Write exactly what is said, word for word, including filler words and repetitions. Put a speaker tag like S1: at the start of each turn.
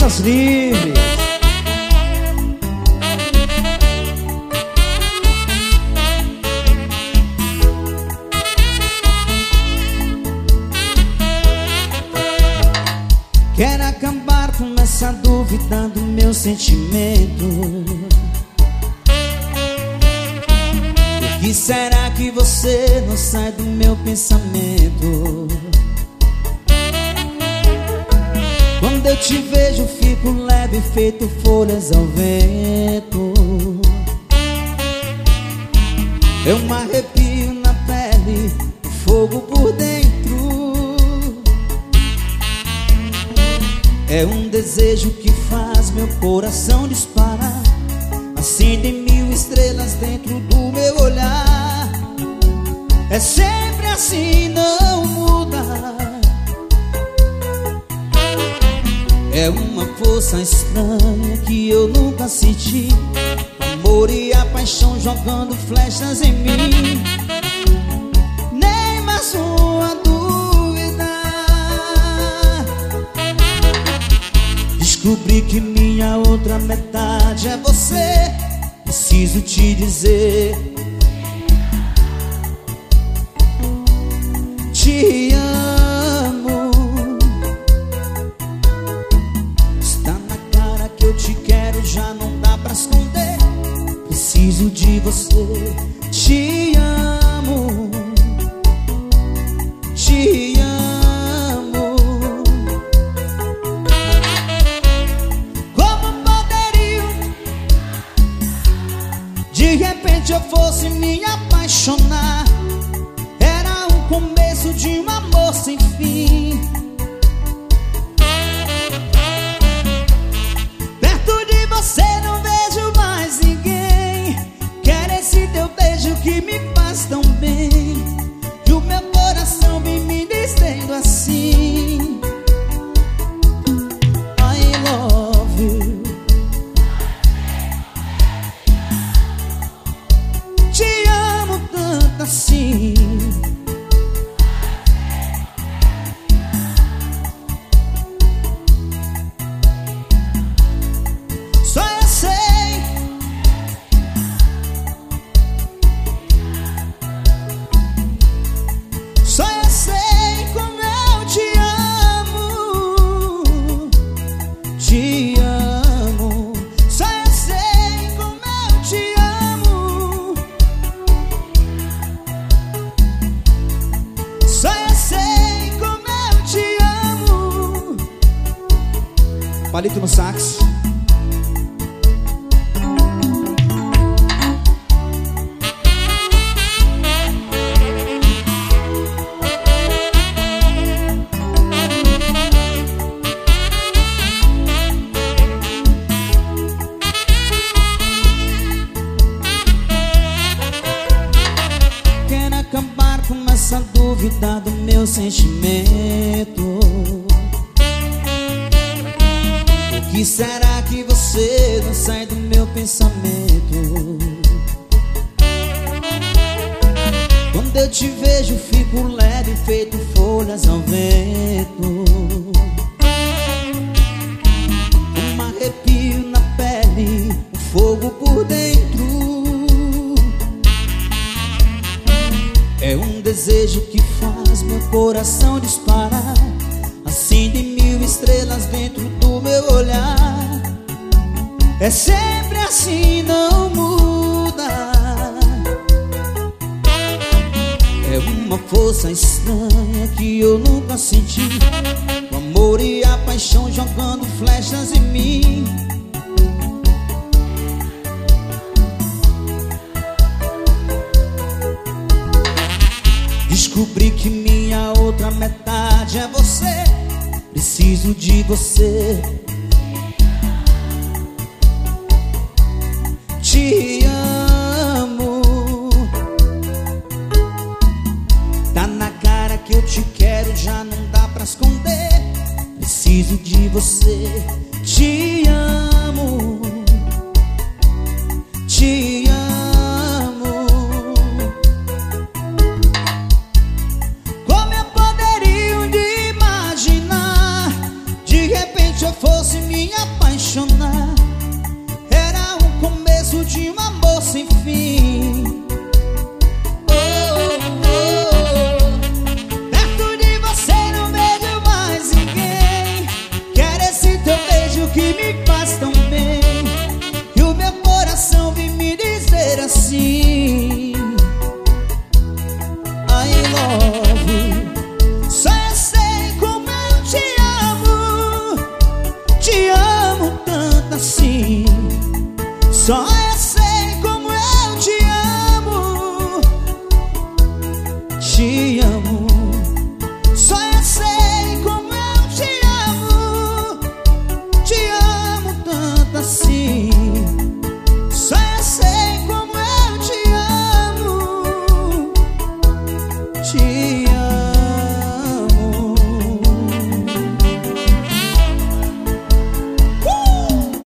S1: Danças livres. Quero acabar com essa dúvida do meu sentimento. Por que será que você não sai do meu pensamento? Quando eu te vejo, fico leve, feito folhas ao vento. Eu me arrepio na pele, fogo por dentro. É um desejo que faz meu coração disparar. Acende mil estrelas dentro do meu olhar. É sempre assim, não muda. É uma força estranha que eu nunca senti. O amor e a paixão jogando flechas em mim. Nem mais uma dúvida. Descobri que minha outra metade é você. Preciso te dizer: te amo. Está na cara que eu te quero, já não dá pra esconder. Preciso de você. Te amo. Te amo. Como poderia de repente eu fosse me apaixonar? Era o começo de um amor sem fim. Perto de você não vejo mais ninguém. Quero esse teu beijo que me faz tão bem. E o meu coração vem me dizendo assim: I love you. Te amo tanto assim. Só eu sei. Só eu sei como eu te amo. Te amo. Só eu sei como eu te amo. Só eu sei como eu te amo. Palito no sax. Quero acabar com essa dúvida do meu sentimento. Por que será que você não sai do meu pensamento? Quando eu te vejo, fico leve, feito folhas ao vento. Um arrepio na pele, um fogo por dentro. É um desejo que faz meu coração disparar. Acende mil estrelas dentro do meu olhar. É sempre assim, não muda. É uma força estranha que eu nunca senti. O amor e a paixão jogando flechas em mim. Descobri que minha outra metade é você. Preciso de você. Te amo. Tá na cara que eu te quero, já não dá pra esconder. Preciso de você. Te amo. Te amo. Como eu poderia imaginar? De repente eu fosse fosse me apaixonar, era o começo de um amor sem fim.